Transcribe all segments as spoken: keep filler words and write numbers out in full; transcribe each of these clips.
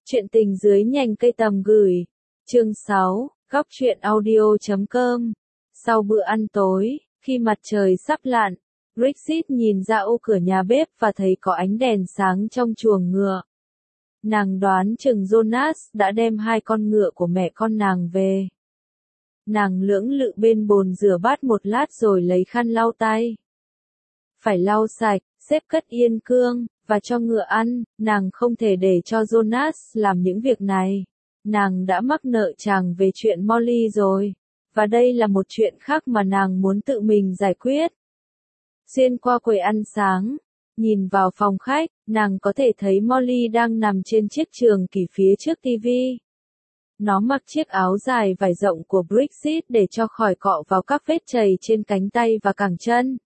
Chuyện tình dưới nhành cây tầm gửi. Chương sáu, góc truyện audio chấm com. Sau bữa ăn tối, khi mặt trời sắp lặn, Brexit nhìn ra ô cửa nhà bếp và thấy có ánh đèn sáng trong chuồng ngựa. Nàng đoán chừng Jonas đã đem hai con ngựa của mẹ con nàng về. Nàng lưỡng lự bên bồn rửa bát một lát rồi lấy khăn lau tay. Phải lau sạch, xếp cất yên cương, và cho ngựa ăn, nàng không thể để cho Jonas làm những việc này. Nàng đã mắc nợ chàng về chuyện Molly rồi, và đây là một chuyện khác mà nàng muốn tự mình giải quyết. Xuyên qua quầy ăn sáng, nhìn vào phòng khách, nàng có thể thấy Molly đang nằm trên chiếc trường kỷ phía trước tivi. Nó mặc chiếc áo dài vải rộng của Brexit để cho khỏi cọ vào các vết chày trên cánh tay và cẳng chân.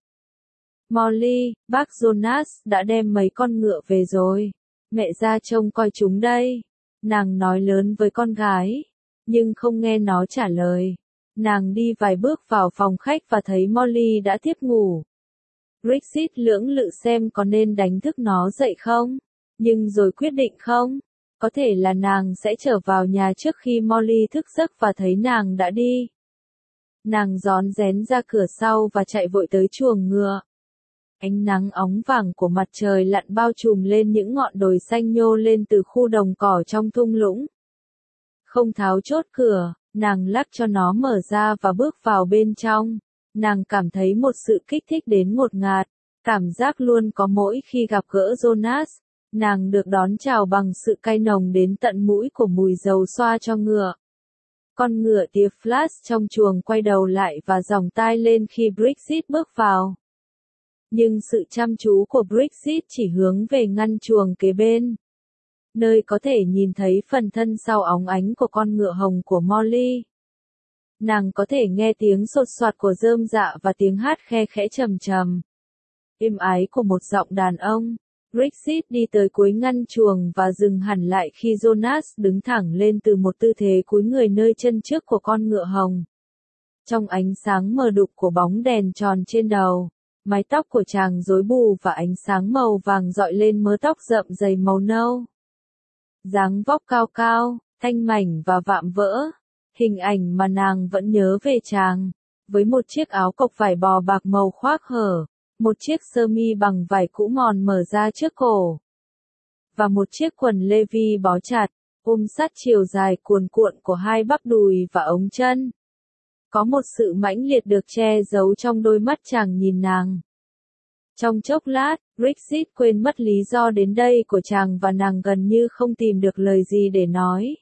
Molly, bác Jonas đã đem mấy con ngựa về rồi. Mẹ ra trông coi chúng đây. Nàng nói lớn với con gái, nhưng không nghe nó trả lời. Nàng đi vài bước vào phòng khách và thấy Molly đã tiếp ngủ. Brexit lưỡng lự xem có nên đánh thức nó dậy không, nhưng rồi quyết định không. Có thể là nàng sẽ trở vào nhà trước khi Molly thức giấc và thấy nàng đã đi. Nàng rón rén ra cửa sau và chạy vội tới chuồng ngựa. Ánh nắng óng vàng của mặt trời lặn bao trùm lên những ngọn đồi xanh nhô lên từ khu đồng cỏ trong thung lũng. Không tháo chốt cửa, nàng lắc cho nó mở ra và bước vào bên trong. Nàng cảm thấy một sự kích thích đến ngột ngạt, cảm giác luôn có mỗi khi gặp gỡ Jonas. Nàng được đón chào bằng sự cay nồng đến tận mũi của mùi dầu xoa cho ngựa. Con ngựa tía Flash trong chuồng quay đầu lại và giòng tai lên khi Brexit bước vào. Nhưng sự chăm chú của Brexit chỉ hướng về ngăn chuồng kế bên, nơi có thể nhìn thấy phần thân sau óng ánh của con ngựa hồng của Molly. Nàng có thể nghe tiếng sột soạt của rơm rạ và tiếng hát khe khẽ trầm trầm, êm ái của một giọng đàn ông. Brexit đi tới cuối ngăn chuồng và dừng hẳn lại khi Jonas đứng thẳng lên từ một tư thế cúi người nơi chân trước của con ngựa hồng. Trong ánh sáng mờ đục của bóng đèn tròn trên đầu, mái tóc của chàng rối bù và ánh sáng màu vàng dọi lên mớ tóc rậm dày màu nâu. Dáng vóc cao cao, thanh mảnh và vạm vỡ, hình ảnh mà nàng vẫn nhớ về chàng, với một chiếc áo cộc vải bò bạc màu khoác hở, một chiếc sơ mi bằng vải cũ mòn mở ra trước cổ, và một chiếc quần Levi bó chặt, ôm sát chiều dài cuồn cuộn của hai bắp đùi và ống chân. Có một sự mãnh liệt được che giấu trong đôi mắt chàng nhìn nàng. Trong chốc lát, Brexit quên mất lý do đến đây của chàng và nàng gần như không tìm được lời gì để nói.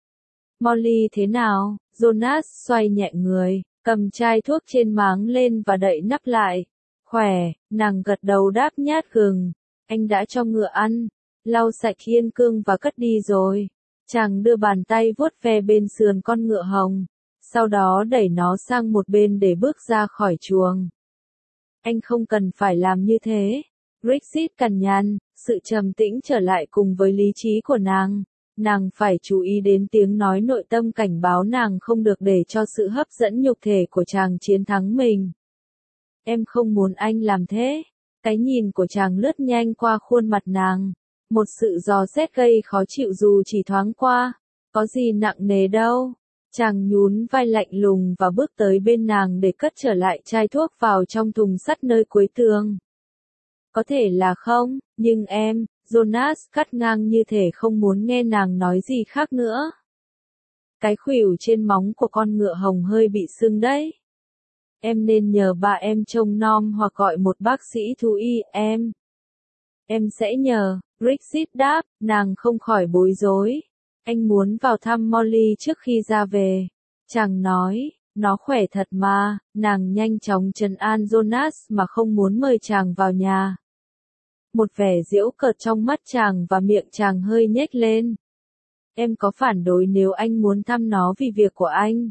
Molly thế nào? Jonas xoay nhẹ người, cầm chai thuốc trên máng lên và đậy nắp lại. Khỏe, nàng gật đầu đáp nhát gừng. Anh đã cho ngựa ăn, lau sạch yên cương và cất đi rồi. Chàng đưa bàn tay vuốt ve bên sườn con ngựa hồng, sau đó đẩy nó sang một bên để bước ra khỏi chuồng. Anh không cần phải làm như thế. Brexit cằn nhằn, sự trầm tĩnh trở lại cùng với lý trí của nàng. Nàng phải chú ý đến tiếng nói nội tâm cảnh báo nàng không được để cho sự hấp dẫn nhục thể của chàng chiến thắng mình. Em không muốn anh làm thế. Cái nhìn của chàng lướt nhanh qua khuôn mặt nàng. Một sự dò xét gây khó chịu dù chỉ thoáng qua. Có gì nặng nề đâu. Chàng nhún vai lạnh lùng và bước tới bên nàng để cất trở lại chai thuốc vào trong thùng sắt nơi cuối tường. Có thể là không, nhưng em, Jonas cắt ngang như thể không muốn nghe nàng nói gì khác nữa. Cái khuỷu trên móng của con ngựa hồng hơi bị sưng đấy. Em nên nhờ bà em trông nom hoặc gọi một bác sĩ thú y, em. Em sẽ nhờ, Brexit đáp, nàng không khỏi bối rối. Anh muốn vào thăm Molly trước khi ra về. Chàng nói, nó khỏe thật mà. Nàng nhanh chóng trấn an Jonas mà không muốn mời chàng vào nhà. Một vẻ giễu cợt trong mắt chàng và miệng chàng hơi nhếch lên. Em có phản đối nếu anh muốn thăm nó vì việc của anh?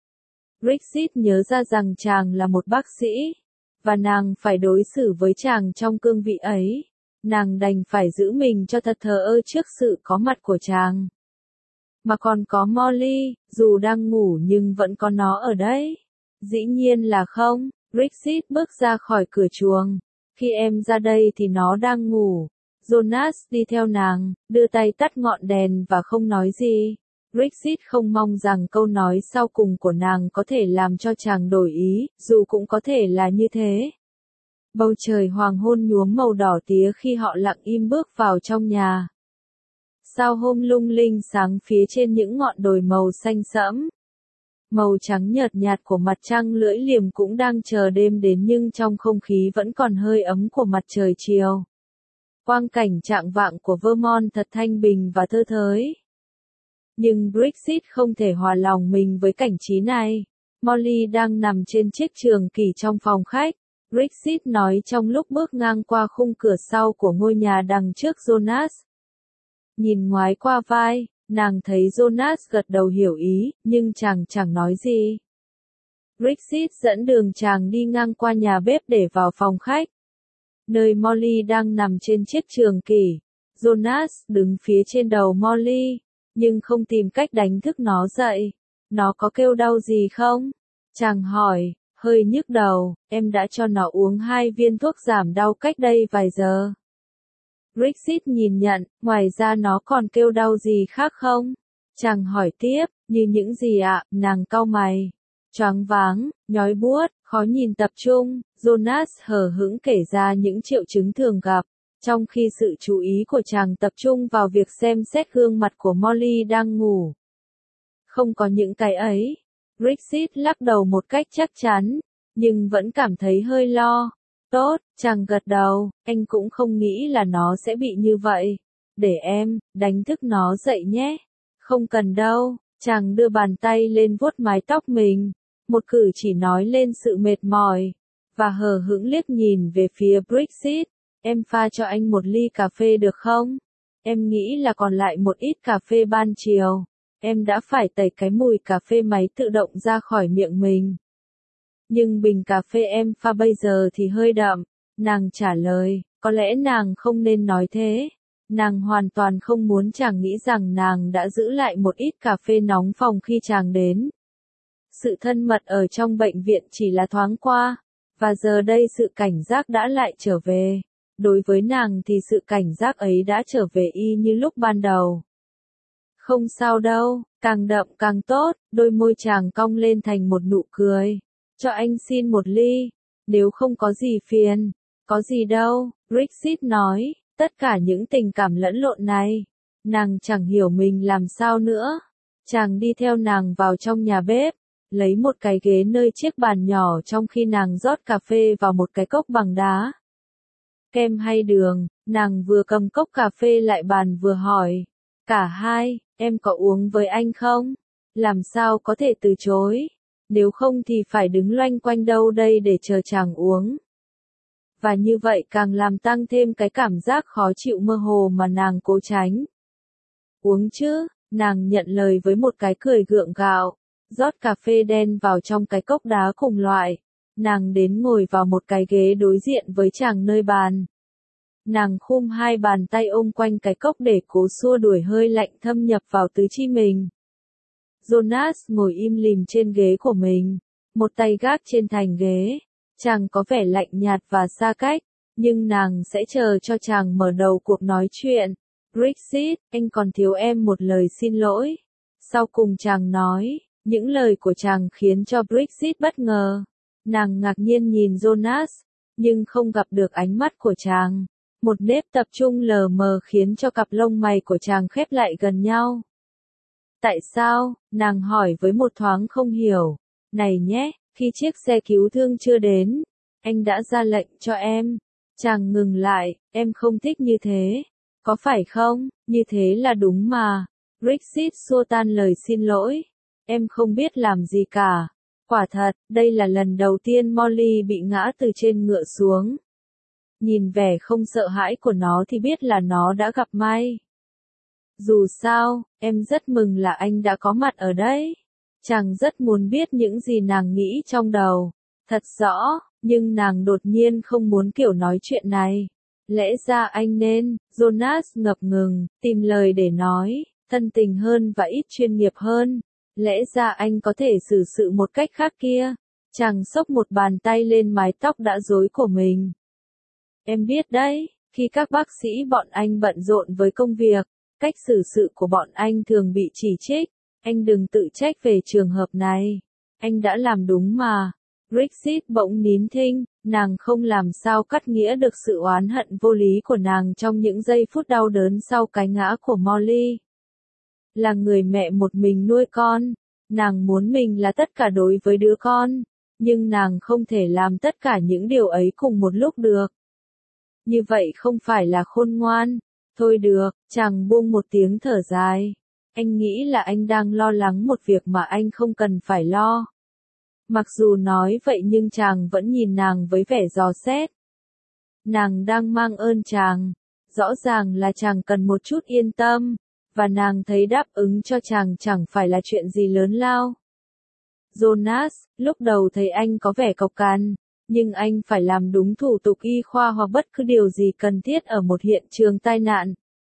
Brexit nhớ ra rằng chàng là một bác sĩ, và nàng phải đối xử với chàng trong cương vị ấy. Nàng đành phải giữ mình cho thật thờ ơ trước sự có mặt của chàng. Mà còn có Molly, dù đang ngủ nhưng vẫn có nó ở đấy. Dĩ nhiên là không. Brexit bước ra khỏi cửa chuồng. Khi em ra đây thì nó đang ngủ. Jonas đi theo nàng, đưa tay tắt ngọn đèn và không nói gì. Brexit không mong rằng câu nói sau cùng của nàng có thể làm cho chàng đổi ý, dù cũng có thể là như thế. Bầu trời hoàng hôn nhuốm màu đỏ tía khi họ lặng im bước vào trong nhà. Sao hôm lung linh sáng phía trên những ngọn đồi màu xanh sẫm. Màu trắng nhợt nhạt của mặt trăng lưỡi liềm cũng đang chờ đêm đến nhưng trong không khí vẫn còn hơi ấm của mặt trời chiều. Quang cảnh trạng vạng của Vermont thật thanh bình và thơ thới. Nhưng Brexit không thể hòa lòng mình với cảnh trí này. Molly đang nằm trên chiếc trường kỷ trong phòng khách. Brexit nói trong lúc bước ngang qua khung cửa sau của ngôi nhà đằng trước Jonas. Nhìn ngoái qua vai, nàng thấy Jonas gật đầu hiểu ý, nhưng chàng chẳng nói gì. Brexit dẫn đường chàng đi ngang qua nhà bếp để vào phòng khách. Nơi Molly đang nằm trên chiếc trường kỷ. Jonas đứng phía trên đầu Molly, nhưng không tìm cách đánh thức nó dậy. Nó có kêu đau gì không? Chàng hỏi, hơi nhức đầu, em đã cho nó uống hai viên thuốc giảm đau cách đây vài giờ. Brexit nhìn nhận, ngoài ra nó còn kêu đau gì khác không? Chàng hỏi tiếp, như những gì ạ, nàng cau mày. Choáng váng, nhói buốt, khó nhìn tập trung, Jonas hờ hững kể ra những triệu chứng thường gặp, trong khi sự chú ý của chàng tập trung vào việc xem xét gương mặt của Molly đang ngủ. Không có những cái ấy. Brexit lắc đầu một cách chắc chắn, nhưng vẫn cảm thấy hơi lo. Tốt, chàng gật đầu, anh cũng không nghĩ là nó sẽ bị như vậy. Để em, đánh thức nó dậy nhé. Không cần đâu, chàng đưa bàn tay lên vuốt mái tóc mình. Một cử chỉ nói lên sự mệt mỏi, và hờ hững liếc nhìn về phía Brexit. Em pha cho anh một ly cà phê được không? Em nghĩ là còn lại một ít cà phê ban chiều. Em đã phải tẩy cái mùi cà phê máy tự động ra khỏi miệng mình. Nhưng bình cà phê em pha bây giờ thì hơi đậm. Nàng trả lời, có lẽ nàng không nên nói thế. Nàng hoàn toàn không muốn chàng nghĩ rằng nàng đã giữ lại một ít cà phê nóng phòng khi chàng đến. Sự thân mật ở trong bệnh viện chỉ là thoáng qua, và giờ đây sự cảnh giác đã lại trở về. Đối với nàng thì sự cảnh giác ấy đã trở về y như lúc ban đầu. Không sao đâu, càng đậm càng tốt, đôi môi chàng cong lên thành một nụ cười. Cho anh xin một ly, nếu không có gì phiền. Có gì đâu, Brexit nói, tất cả những tình cảm lẫn lộn này. Nàng chẳng hiểu mình làm sao nữa. Chàng đi theo nàng vào trong nhà bếp, lấy một cái ghế nơi chiếc bàn nhỏ trong khi nàng rót cà phê vào một cái cốc bằng đá. Kem hay đường, nàng vừa cầm cốc cà phê lại bàn vừa hỏi. Cả hai, em có uống với anh không? Làm sao có thể từ chối? Nếu không thì phải đứng loanh quanh đâu đây để chờ chàng uống. Và như vậy càng làm tăng thêm cái cảm giác khó chịu mơ hồ mà nàng cố tránh. Uống chứ, nàng nhận lời với một cái cười gượng gạo, rót cà phê đen vào trong cái cốc đá cùng loại. Nàng đến ngồi vào một cái ghế đối diện với chàng nơi bàn. Nàng khum hai bàn tay ôm quanh cái cốc để cố xua đuổi hơi lạnh thâm nhập vào tứ chi mình. Jonas ngồi im lìm trên ghế của mình, một tay gác trên thành ghế. Chàng có vẻ lạnh nhạt và xa cách, nhưng nàng sẽ chờ cho chàng mở đầu cuộc nói chuyện. Brexit, anh còn thiếu em một lời xin lỗi. Sau cùng chàng nói, những lời của chàng khiến cho Brexit bất ngờ. Nàng ngạc nhiên nhìn Jonas, nhưng không gặp được ánh mắt của chàng. Một nếp tập trung lờ mờ khiến cho cặp lông mày của chàng khép lại gần nhau. Tại sao? Nàng hỏi với một thoáng không hiểu. Này nhé, khi chiếc xe cứu thương chưa đến, anh đã ra lệnh cho em. Chàng ngừng lại, em không thích như thế. Có phải không? Như thế là đúng mà. Brexit xua tan lời xin lỗi. Em không biết làm gì cả. Quả thật, đây là lần đầu tiên Molly bị ngã từ trên ngựa xuống. Nhìn vẻ không sợ hãi của nó thì biết là nó đã gặp may. Dù sao, em rất mừng là anh đã có mặt ở đây. Chàng rất muốn biết những gì nàng nghĩ trong đầu. Thật rõ, nhưng nàng đột nhiên không muốn kiểu nói chuyện này. Lẽ ra anh nên, Jonas ngập ngừng, tìm lời để nói, thân tình hơn và ít chuyên nghiệp hơn. Lẽ ra anh có thể xử sự một cách khác kia. Chàng xốc một bàn tay lên mái tóc đã rối của mình. Em biết đấy, Khi các bác sĩ bọn anh bận rộn với công việc, cách xử sự của bọn anh thường bị chỉ trích. Anh đừng tự trách về trường hợp này. Anh đã làm đúng mà. Brexit bỗng nín thinh, nàng không làm sao cắt nghĩa được sự oán hận vô lý của nàng trong những giây phút đau đớn sau cái ngã của Molly. Là người mẹ một mình nuôi con, nàng muốn mình là tất cả đối với đứa con, nhưng nàng không thể làm tất cả những điều ấy cùng một lúc được. Như vậy không phải là khôn ngoan. Thôi được, chàng buông một tiếng thở dài. Anh nghĩ là anh đang lo lắng một việc mà anh không cần phải lo. Mặc dù nói vậy nhưng chàng vẫn nhìn nàng với vẻ dò xét. Nàng đang mang ơn chàng. Rõ ràng là chàng cần một chút yên tâm. Và nàng thấy đáp ứng cho chàng chẳng phải là chuyện gì lớn lao. Jonas, lúc đầu thấy anh có vẻ cộc cằn, nhưng anh phải làm đúng thủ tục y khoa hoặc bất cứ điều gì cần thiết ở một hiện trường tai nạn.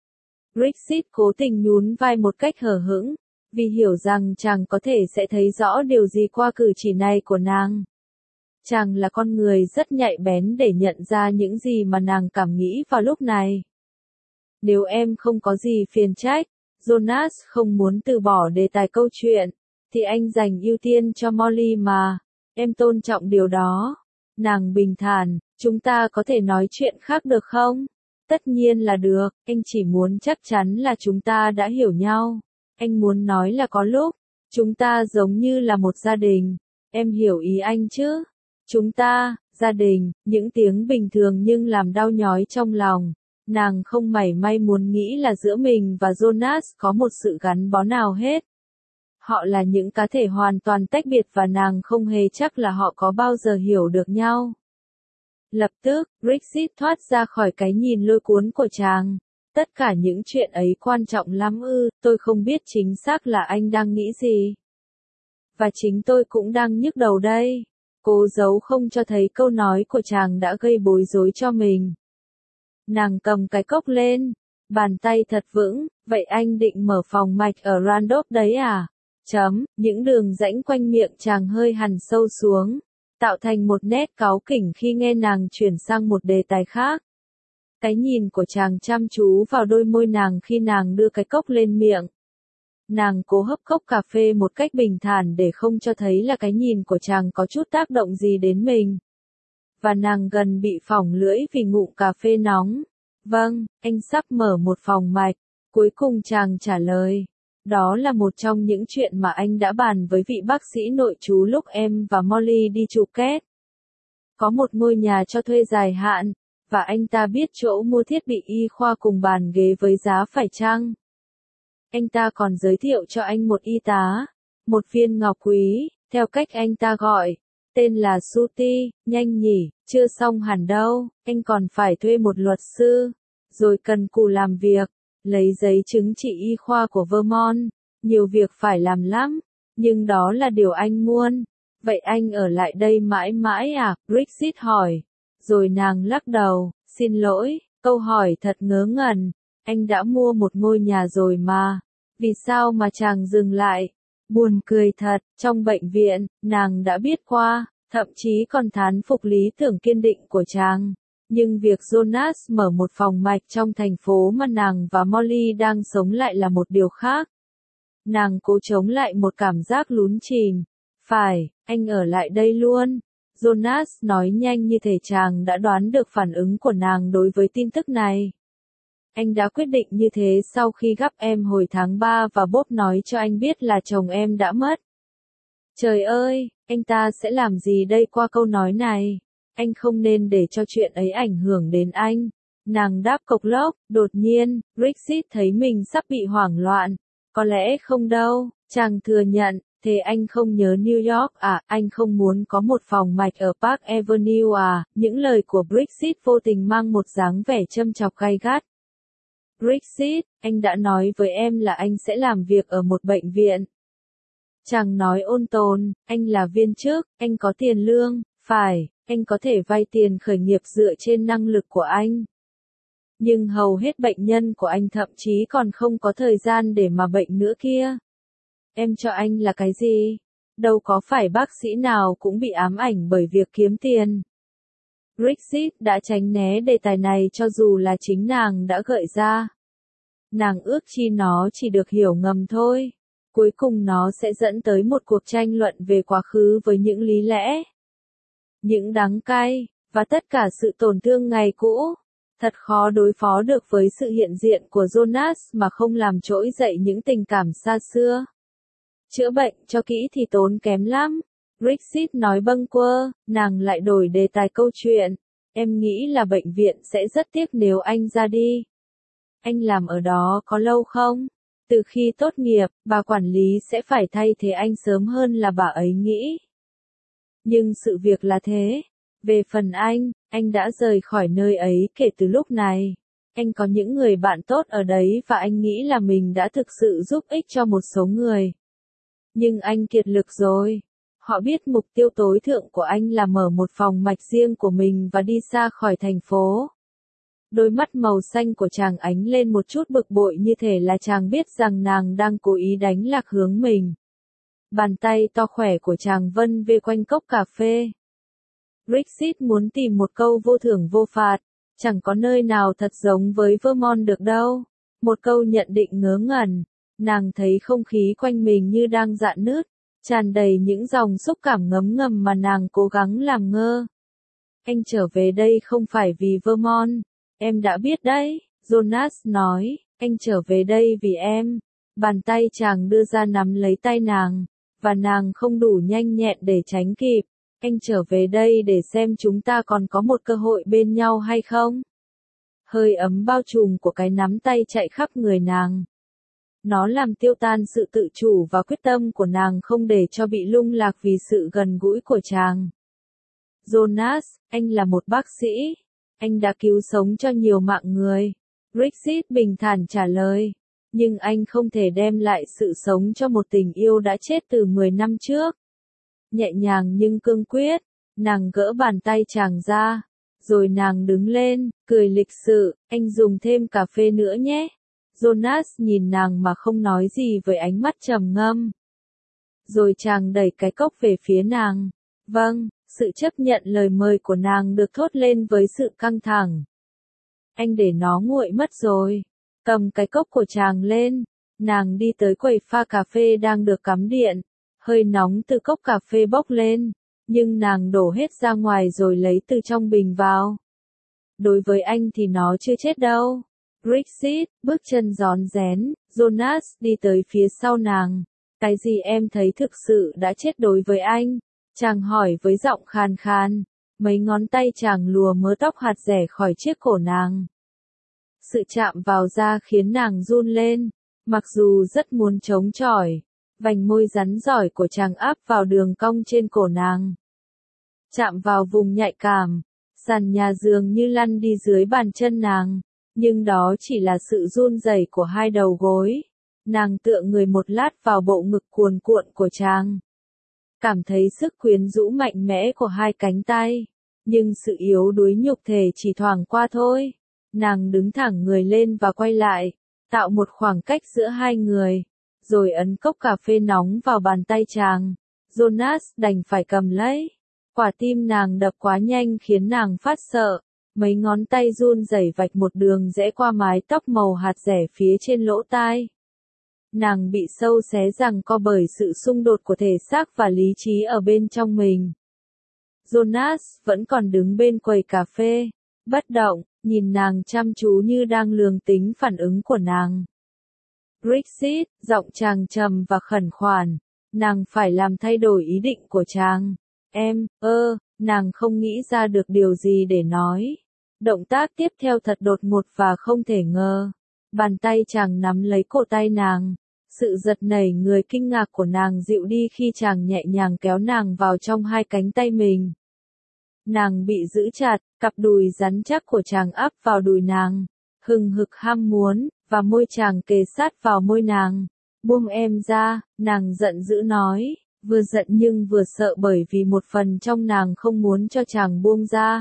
Brexit cố tình nhún vai một cách hờ hững, vì hiểu rằng chàng có thể sẽ thấy rõ điều gì qua cử chỉ này của nàng. Chàng là con người rất nhạy bén để nhận ra những gì mà nàng cảm nghĩ vào lúc này. Nếu em không có gì phiền trách, Jonas không muốn từ bỏ đề tài câu chuyện, thì anh dành ưu tiên cho Molly mà. Em tôn trọng điều đó. Nàng bình thản, chúng ta có thể nói chuyện khác được không? Tất nhiên là được, anh chỉ muốn chắc chắn là chúng ta đã hiểu nhau. Anh muốn nói là có lúc, chúng ta giống như là một gia đình. Em hiểu ý anh chứ? Chúng ta, gia đình, những tiếng bình thường nhưng làm đau nhói trong lòng. Nàng không mảy may muốn nghĩ là giữa mình và Jonas có một sự gắn bó nào hết. Họ là những cá thể hoàn toàn tách biệt và nàng không hề chắc là họ có bao giờ hiểu được nhau. Lập tức, Brexit thoát ra khỏi cái nhìn lôi cuốn của chàng. Tất cả những chuyện ấy quan trọng lắm ư, tôi không biết chính xác là anh đang nghĩ gì. Và chính tôi cũng đang nhức đầu đây. Cố giấu không cho thấy câu nói của chàng đã gây bối rối cho mình. Nàng cầm cái cốc lên, bàn tay thật vững, vậy anh định mở phòng mạch ở Randolph đấy à? Chấm, những đường rãnh quanh miệng chàng hơi hằn sâu xuống, tạo thành một nét cáu kỉnh khi nghe nàng chuyển sang một đề tài khác. Cái nhìn của chàng chăm chú vào đôi môi nàng khi nàng đưa cái cốc lên miệng. Nàng cố hấp cốc cà phê một cách bình thản để không cho thấy là cái nhìn của chàng có chút tác động gì đến mình. Và nàng gần bị phỏng lưỡi vì ngụm cà phê nóng. Vâng, anh sắp mở một phòng mạch. Cuối cùng chàng trả lời. Đó là một trong những chuyện mà anh đã bàn với vị bác sĩ nội trú lúc em và Molly đi chụp két. Có một ngôi nhà cho thuê dài hạn, và anh ta biết chỗ mua thiết bị y khoa cùng bàn ghế với giá phải chăng. Anh ta còn giới thiệu cho anh một y tá, một viên ngọc quý, theo cách anh ta gọi, tên là Suti, nhanh nhỉ, chưa xong hẳn đâu, anh còn phải thuê một luật sư, rồi cần cù làm việc, lấy giấy chứng chỉ y khoa của Vermont, nhiều việc phải làm lắm, nhưng đó là điều anh muốn. Vậy anh ở lại đây mãi mãi à? Brexit hỏi. Rồi nàng lắc đầu, xin lỗi, câu hỏi thật ngớ ngẩn, anh đã mua một ngôi nhà rồi mà, vì sao mà chàng dừng lại? Buồn cười thật, trong bệnh viện, nàng đã biết qua, thậm chí còn thán phục lý tưởng kiên định của chàng. Nhưng việc Jonas mở một phòng mạch trong thành phố mà nàng và Molly đang sống lại là một điều khác. Nàng cố chống lại một cảm giác lún chìm. Phải, anh ở lại đây luôn. Jonas nói nhanh như thể chàng đã đoán được phản ứng của nàng đối với tin tức này. Anh đã quyết định như thế sau khi gặp em hồi tháng ba và Bob nói cho anh biết là chồng em đã mất. Trời ơi, anh ta sẽ làm gì đây qua câu nói này? Anh không nên để cho chuyện ấy ảnh hưởng đến anh. Nàng đáp cộc lốc, đột nhiên, Brexit thấy mình sắp bị hoảng loạn. Có lẽ không đâu, chàng thừa nhận, thế anh không nhớ New York à, anh không muốn có một phòng mạch ở Park Avenue à, những lời của Brexit vô tình mang một dáng vẻ châm chọc gay gắt. Brexit, anh đã nói với em là anh sẽ làm việc ở một bệnh viện. Chàng nói ôn tồn, anh là viên chức, anh có tiền lương, phải, anh có thể vay tiền khởi nghiệp dựa trên năng lực của anh. Nhưng hầu hết bệnh nhân của anh thậm chí còn không có thời gian để mà bệnh nữa kia. Em cho anh là cái gì? Đâu có phải bác sĩ nào cũng bị ám ảnh bởi việc kiếm tiền. Bridget đã tránh né đề tài này cho dù là chính nàng đã gợi ra. Nàng ước chi nó chỉ được hiểu ngầm thôi. Cuối cùng nó sẽ dẫn tới một cuộc tranh luận về quá khứ với những lý lẽ, những đắng cay, và tất cả sự tổn thương ngày cũ. Thật khó đối phó được với sự hiện diện của Jonas mà không làm trỗi dậy những tình cảm xa xưa. Chữa bệnh cho kỹ thì tốn kém lắm. Bridget nói bâng quơ, nàng lại đổi đề tài câu chuyện. Em nghĩ là bệnh viện sẽ rất tiếc nếu anh ra đi. Anh làm ở đó có lâu không? Từ khi tốt nghiệp, bà quản lý sẽ phải thay thế anh sớm hơn là bà ấy nghĩ. Nhưng sự việc là thế. Về phần anh, anh đã rời khỏi nơi ấy kể từ lúc này. Anh có những người bạn tốt ở đấy và anh nghĩ là mình đã thực sự giúp ích cho một số người. Nhưng anh kiệt lực rồi. Họ biết mục tiêu tối thượng của anh là mở một phòng mạch riêng của mình và đi xa khỏi thành phố. Đôi mắt màu xanh của chàng ánh lên một chút bực bội như thể là chàng biết rằng nàng đang cố ý đánh lạc hướng mình. Bàn tay to khỏe của chàng vân về quanh cốc cà phê. Bridget muốn tìm một câu vô thưởng vô phạt, chẳng có nơi nào thật giống với Vermont được đâu. Một câu nhận định ngớ ngẩn, nàng thấy không khí quanh mình như đang rạn nứt, tràn đầy những dòng xúc cảm ngấm ngầm mà nàng cố gắng làm ngơ. Anh trở về đây không phải vì Vermont, em đã biết đấy, Jonas nói, anh trở về đây vì em. Bàn tay chàng đưa ra nắm lấy tay nàng, và nàng không đủ nhanh nhẹn để tránh kịp. Anh trở về đây để xem chúng ta còn có một cơ hội bên nhau hay không. Hơi ấm bao trùm của cái nắm tay chạy khắp người nàng. Nó làm tiêu tan sự tự chủ và quyết tâm của nàng không để cho bị lung lạc vì sự gần gũi của chàng. Jonas, anh là một bác sĩ. Anh đã cứu sống cho nhiều mạng người. Bridget bình thản trả lời. Nhưng anh không thể đem lại sự sống cho một tình yêu đã chết từ mười năm trước. Nhẹ nhàng nhưng cương quyết, nàng gỡ bàn tay chàng ra. Rồi nàng đứng lên, cười lịch sự, anh dùng thêm cà phê nữa nhé. Jonas nhìn nàng mà không nói gì với ánh mắt trầm ngâm. Rồi chàng đẩy cái cốc về phía nàng. Vâng, sự chấp nhận lời mời của nàng được thốt lên với sự căng thẳng. Anh để nó nguội mất rồi. Cầm cái cốc của chàng lên, nàng đi tới quầy pha cà phê đang được cắm điện. Hơi nóng từ cốc cà phê bốc lên, nhưng nàng đổ hết ra ngoài rồi lấy từ trong bình vào. Đối với anh thì nó chưa chết đâu. Bridget, bước chân rón rén, Jonas đi tới phía sau nàng. Cái gì em thấy thực sự đã chết đối với anh? Chàng hỏi với giọng khàn khàn. Mấy ngón tay chàng lùa mớ tóc hạt rẻ khỏi chiếc cổ nàng. Sự chạm vào da khiến nàng run lên, mặc dù rất muốn chống chọi. Vành môi rắn giỏi của chàng áp vào đường cong trên cổ nàng. Chạm vào vùng nhạy cảm, sàn nhà dường như lăn đi dưới bàn chân nàng. Nhưng đó chỉ là sự run rẩy của hai đầu gối. Nàng tựa người một lát vào bộ ngực cuồn cuộn của chàng. Cảm thấy sức quyến rũ mạnh mẽ của hai cánh tay. Nhưng sự yếu đuối nhục thể chỉ thoảng qua thôi. Nàng đứng thẳng người lên và quay lại, tạo một khoảng cách giữa hai người. Rồi ấn cốc cà phê nóng vào bàn tay chàng. Jonas đành phải cầm lấy. Quả tim nàng đập quá nhanh khiến nàng phát sợ. Mấy ngón tay run rẩy vạch một đường rẽ qua mái tóc màu hạt rẻ phía trên lỗ tai. Nàng bị sâu xé rằng co bởi sự xung đột của thể xác và lý trí ở bên trong mình. Jonas vẫn còn đứng bên quầy cà phê, bất động, nhìn nàng chăm chú như đang lường tính phản ứng của nàng. Bridget, giọng chàng trầm và khẩn khoản, nàng phải làm thay đổi ý định của chàng. Em, ơ, nàng không nghĩ ra được điều gì để nói. Động tác tiếp theo thật đột ngột và không thể ngờ. Bàn tay chàng nắm lấy cổ tay nàng. Sự giật nảy người kinh ngạc của nàng dịu đi khi chàng nhẹ nhàng kéo nàng vào trong hai cánh tay mình. Nàng bị giữ chặt, cặp đùi rắn chắc của chàng áp vào đùi nàng, hừng hực ham muốn, và môi chàng kề sát vào môi nàng. Buông em ra, nàng giận dữ nói, vừa giận nhưng vừa sợ bởi vì một phần trong nàng không muốn cho chàng buông ra.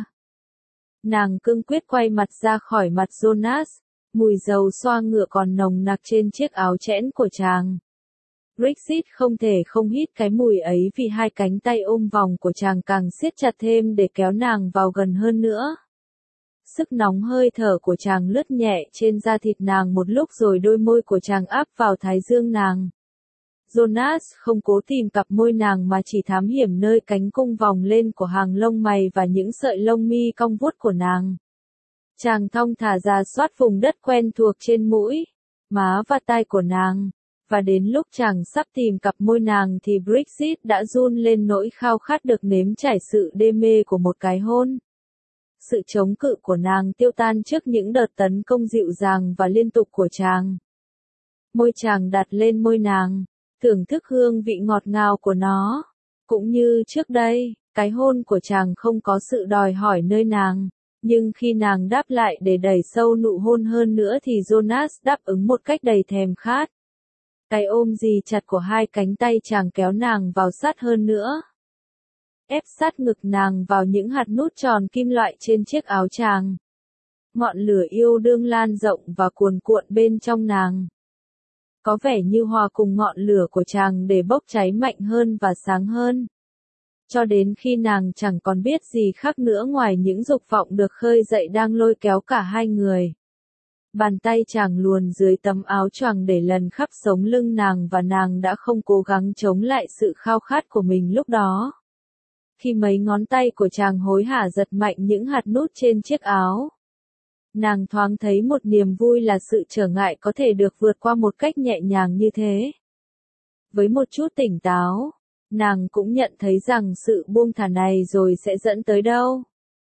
Nàng cương quyết quay mặt ra khỏi mặt Jonas, mùi dầu xoa ngựa còn nồng nặc trên chiếc áo chẽn của chàng. Brexit không thể không hít cái mùi ấy vì hai cánh tay ôm vòng của chàng càng siết chặt thêm để kéo nàng vào gần hơn nữa. Sức nóng hơi thở của chàng lướt nhẹ trên da thịt nàng một lúc rồi đôi môi của chàng áp vào thái dương nàng. Jonas không cố tìm cặp môi nàng mà chỉ thám hiểm nơi cánh cung vòng lên của hàng lông mày và những sợi lông mi cong vuốt của nàng. Chàng thong thả rà soát vùng đất quen thuộc trên mũi, má và tai của nàng. Và đến lúc chàng sắp tìm cặp môi nàng thì Brexit đã run lên nỗi khao khát được nếm trải sự đê mê của một cái hôn. Sự chống cự của nàng tiêu tan trước những đợt tấn công dịu dàng và liên tục của chàng. Môi chàng đặt lên môi nàng, thưởng thức hương vị ngọt ngào của nó. Cũng như trước đây, cái hôn của chàng không có sự đòi hỏi nơi nàng. Nhưng khi nàng đáp lại để đẩy sâu nụ hôn hơn nữa thì Jonas đáp ứng một cách đầy thèm khát. Cái ôm dì chặt của hai cánh tay chàng kéo nàng vào sát hơn nữa. Ép sát ngực nàng vào những hạt nút tròn kim loại trên chiếc áo chàng. Ngọn lửa yêu đương lan rộng và cuồn cuộn bên trong nàng. Có vẻ như hòa cùng ngọn lửa của chàng để bốc cháy mạnh hơn và sáng hơn. Cho đến khi nàng chẳng còn biết gì khác nữa ngoài những dục vọng được khơi dậy đang lôi kéo cả hai người. Bàn tay chàng luồn dưới tấm áo choàng để lần khắp sống lưng nàng và nàng đã không cố gắng chống lại sự khao khát của mình lúc đó. Khi mấy ngón tay của chàng hối hả giật mạnh những hạt nút trên chiếc áo. Nàng thoáng thấy một niềm vui là sự trở ngại có thể được vượt qua một cách nhẹ nhàng như thế. Với một chút tỉnh táo, nàng cũng nhận thấy rằng sự buông thả này rồi sẽ dẫn tới đâu.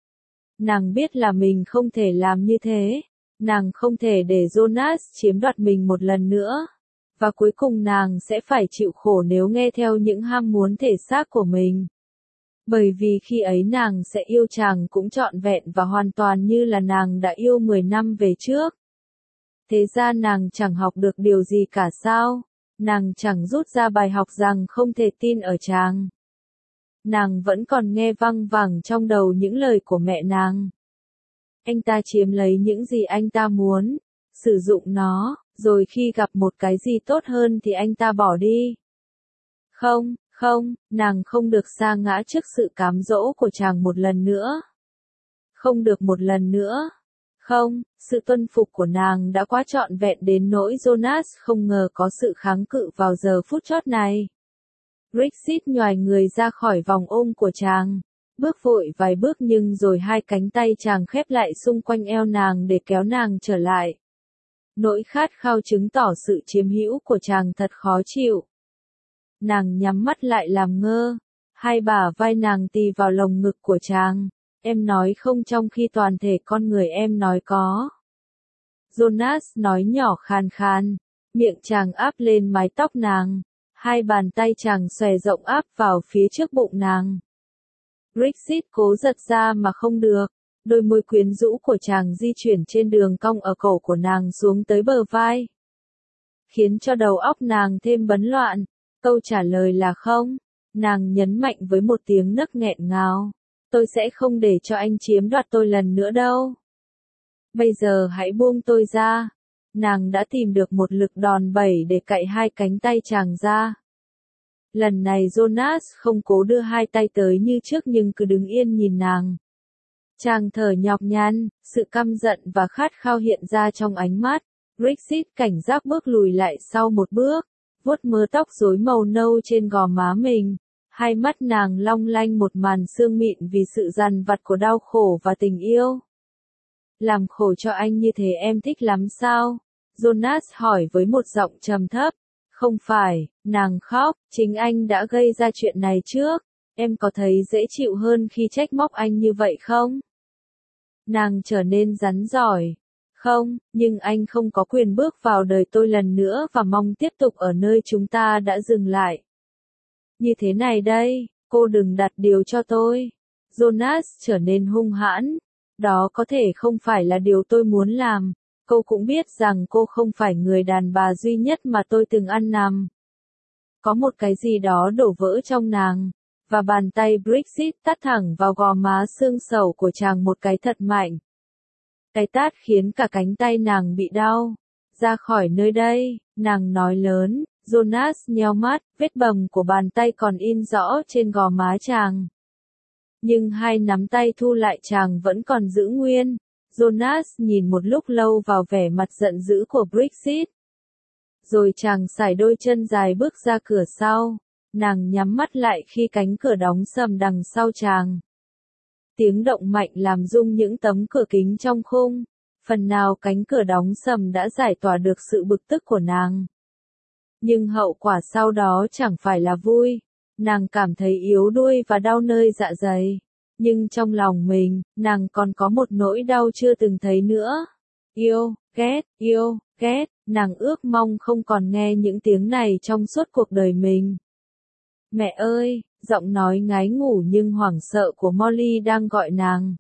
Nàng biết là mình không thể làm như thế. Nàng không thể để Jonas chiếm đoạt mình một lần nữa. Và cuối cùng nàng sẽ phải chịu khổ nếu nghe theo những ham muốn thể xác của mình. Bởi vì khi ấy nàng sẽ yêu chàng cũng trọn vẹn và hoàn toàn như là nàng đã yêu mười năm về trước. Thế ra nàng chẳng học được điều gì cả sao? Nàng chẳng rút ra bài học rằng không thể tin ở chàng. Nàng vẫn còn nghe văng vẳng trong đầu những lời của mẹ nàng. Anh ta chiếm lấy những gì anh ta muốn, sử dụng nó, rồi khi gặp một cái gì tốt hơn thì anh ta bỏ đi. Không, không, nàng không được sa ngã trước sự cám dỗ của chàng một lần nữa. Không được một lần nữa. Không, sự tuân phục của nàng đã quá trọn vẹn đến nỗi Jonas không ngờ có sự kháng cự vào giờ phút chót này. Brexit nhoài người ra khỏi vòng ôm của chàng. Bước vội vài bước nhưng rồi hai cánh tay chàng khép lại xung quanh eo nàng để kéo nàng trở lại. Nỗi khát khao chứng tỏ sự chiếm hữu của chàng thật khó chịu. Nàng nhắm mắt lại làm ngơ. Hai bả vai nàng tì vào lồng ngực của chàng. Em nói không trong khi toàn thể con người em nói có. Jonas nói nhỏ khàn khàn. Miệng chàng áp lên mái tóc nàng. Hai bàn tay chàng xòe rộng áp vào phía trước bụng nàng. Brexit cố giật ra mà không được. Đôi môi quyến rũ của chàng di chuyển trên đường cong ở cổ của nàng xuống tới bờ vai. Khiến cho đầu óc nàng thêm bấn loạn. Câu trả lời là không. Nàng nhấn mạnh với một tiếng nấc nghẹn ngào. Tôi sẽ không để cho anh chiếm đoạt tôi lần nữa đâu. Bây giờ hãy buông tôi ra. Nàng đã tìm được một lực đòn bẩy để cạy hai cánh tay chàng ra. Lần này Jonas không cố đưa hai tay tới như trước nhưng cứ đứng yên nhìn nàng. Chàng thở nhọc nhằn, sự căm giận và khát khao hiện ra trong ánh mắt. Brexit cảnh giác bước lùi lại sau một bước, vuốt mớ tóc rối màu nâu trên gò má mình. Hai mắt nàng long lanh một màn sương mịn vì sự dằn vặt của đau khổ và tình yêu. Làm khổ cho anh như thế em thích lắm sao? Jonas hỏi với một giọng trầm thấp. Không phải, nàng khóc, chính anh đã gây ra chuyện này trước. Em có thấy dễ chịu hơn khi trách móc anh như vậy không? Nàng trở nên rắn giỏi. Không, nhưng anh không có quyền bước vào đời tôi lần nữa và mong tiếp tục ở nơi chúng ta đã dừng lại. Như thế này đây, cô đừng đặt điều cho tôi. Jonas trở nên hung hãn. Đó có thể không phải là điều tôi muốn làm. Cô cũng biết rằng cô không phải người đàn bà duy nhất mà tôi từng ăn nằm. Có một cái gì đó đổ vỡ trong nàng. Và bàn tay Brexit tát thẳng vào gò má xương sầu của chàng một cái thật mạnh. Cái tát khiến cả cánh tay nàng bị đau. Ra khỏi nơi đây, nàng nói lớn, Jonas nheo mắt, vết bầm của bàn tay còn in rõ trên gò má chàng. Nhưng hai nắm tay thu lại chàng vẫn còn giữ nguyên. Jonas nhìn một lúc lâu vào vẻ mặt giận dữ của Bridget. Rồi chàng sải đôi chân dài bước ra cửa sau. Nàng nhắm mắt lại khi cánh cửa đóng sầm đằng sau chàng. Tiếng động mạnh làm rung những tấm cửa kính trong khung. Phần nào cánh cửa đóng sầm đã giải tỏa được sự bực tức của nàng. Nhưng hậu quả sau đó chẳng phải là vui. Nàng cảm thấy yếu đuối và đau nơi dạ dày. Nhưng trong lòng mình, nàng còn có một nỗi đau chưa từng thấy nữa. Yêu, ghét, yêu, ghét, nàng ước mong không còn nghe những tiếng này trong suốt cuộc đời mình. Mẹ ơi, giọng nói ngái ngủ nhưng hoảng sợ của Molly đang gọi nàng.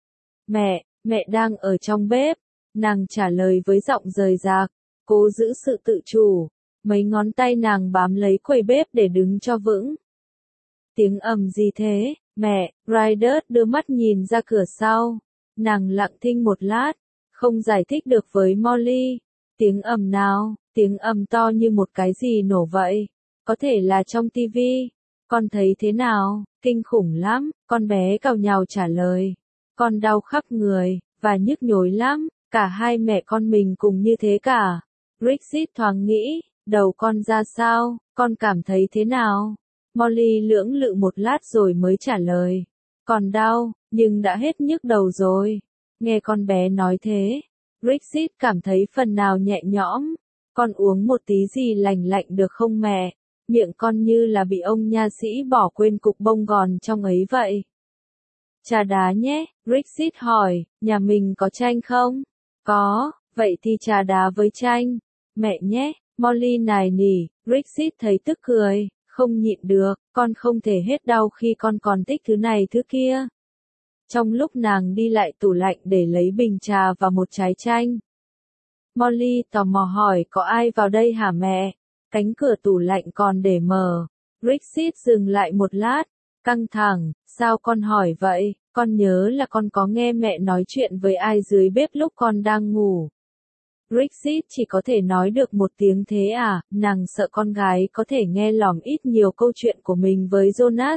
Mẹ, mẹ đang ở trong bếp. Nàng trả lời với giọng rời rạc, cố giữ sự tự chủ. Mấy ngón tay nàng bám lấy quầy bếp để đứng cho vững. Tiếng ầm gì thế, mẹ? Ryder đưa mắt nhìn ra cửa sau. Nàng lặng thinh một lát, không giải thích được với Molly. Tiếng ầm nào? Tiếng ầm to như một cái gì nổ vậy. Có thể là trong tivi. Con thấy thế nào? Kinh khủng lắm, con bé càu nhàu trả lời. Con đau khắp người, và nhức nhối lắm, cả hai mẹ con mình cùng như thế cả. Bridget thoáng nghĩ, đầu con ra sao, con cảm thấy thế nào? Molly lưỡng lự một lát rồi mới trả lời. Còn đau, nhưng đã hết nhức đầu rồi. Nghe con bé nói thế, Bridget cảm thấy phần nào nhẹ nhõm. Con uống một tí gì lành lạnh được không mẹ? Miệng con như là bị ông nha sĩ bỏ quên cục bông gòn trong ấy vậy. Trà đá nhé, Bridget hỏi, nhà mình có chanh không? Có, vậy thì trà đá với chanh. Mẹ nhé, Molly nài nỉ, Bridget thấy tức cười, không nhịn được, con không thể hết đau khi con còn thích thứ này thứ kia. Trong lúc nàng đi lại tủ lạnh để lấy bình trà và một trái chanh. Molly tò mò hỏi có ai vào đây hả mẹ? Cánh cửa tủ lạnh còn để mở. Bridget dừng lại một lát, căng thẳng, sao con hỏi vậy? Con nhớ là con có nghe mẹ nói chuyện với ai dưới bếp lúc con đang ngủ. Bridget chỉ có thể nói được một tiếng thế à, nàng sợ con gái có thể nghe lỏm ít nhiều câu chuyện của mình với Jonas.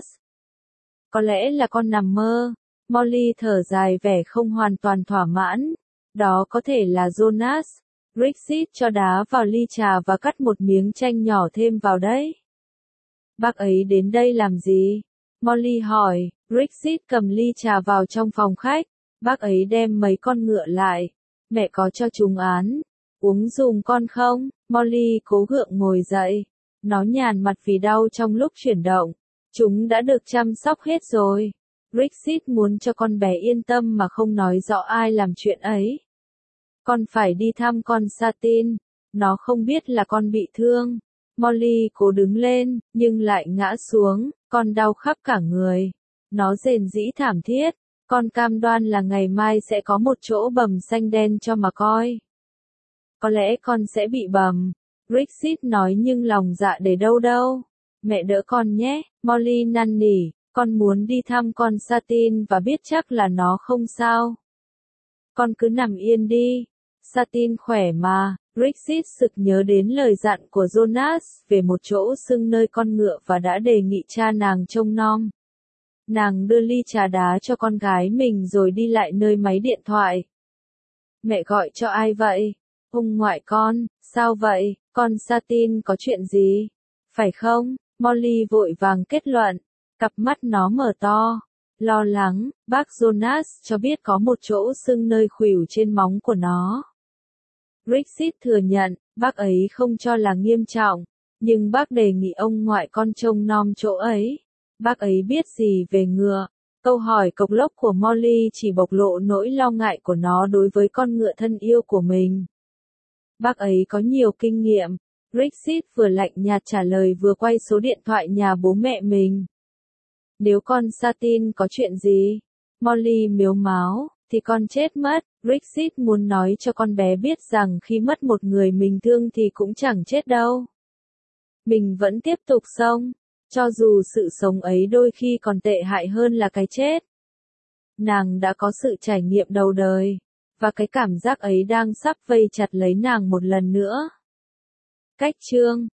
Có lẽ là con nằm mơ. Molly thở dài vẻ không hoàn toàn thỏa mãn. Đó có thể là Jonas. Bridget cho đá vào ly trà và cắt một miếng chanh nhỏ thêm vào đấy. Bác ấy đến đây làm gì? Molly hỏi. Bridget cầm ly trà vào trong phòng khách. Bác ấy đem mấy con ngựa lại. Mẹ có cho chúng án. Uống dùm con không? Molly cố gượng ngồi dậy. Nó nhàn mặt vì đau trong lúc chuyển động. Chúng đã được chăm sóc hết rồi. Bridget muốn cho con bé yên tâm mà không nói rõ ai làm chuyện ấy. Con phải đi thăm con Satin. Nó không biết là con bị thương. Molly cố đứng lên, nhưng lại ngã xuống. Con đau khắp cả người. Nó rền rĩ thảm thiết. Con cam đoan là ngày mai sẽ có một chỗ bầm xanh đen cho mà coi. Có lẽ con sẽ bị bầm. Bridget nói nhưng lòng dạ để đâu đâu. Mẹ đỡ con nhé, Molly năn nỉ. Con muốn đi thăm con Satin và biết chắc là nó không sao. Con cứ nằm yên đi. Satin khỏe mà. Bridget sực nhớ đến lời dặn của Jonas về một chỗ sưng nơi con ngựa và đã đề nghị cha nàng trông nom. Nàng đưa ly trà đá cho con gái mình rồi đi lại nơi máy điện thoại. Mẹ gọi cho ai vậy? Ông ngoại con, sao vậy? Con Satin có chuyện gì? Phải không? Molly vội vàng kết luận. Cặp mắt nó mở to. Lo lắng, bác Jonas cho biết có một chỗ sưng nơi khuỷu trên móng của nó. Bridget thừa nhận, bác ấy không cho là nghiêm trọng, nhưng bác đề nghị ông ngoại con trông nom chỗ ấy. Bác ấy biết gì về ngựa? Câu hỏi cộc lốc của Molly chỉ bộc lộ nỗi lo ngại của nó đối với con ngựa thân yêu của mình. Bác ấy có nhiều kinh nghiệm. Bridget vừa lạnh nhạt trả lời vừa quay số điện thoại nhà bố mẹ mình. Nếu con Satin có chuyện gì? Molly mếu máo, thì con chết mất. Bridget muốn nói cho con bé biết rằng khi mất một người mình thương thì cũng chẳng chết đâu. Mình vẫn tiếp tục sống. Cho dù sự sống ấy đôi khi còn tệ hại hơn là cái chết. Nàng đã có sự trải nghiệm đầu đời. Và cái cảm giác ấy đang sắp vây chặt lấy nàng một lần nữa. Cách chương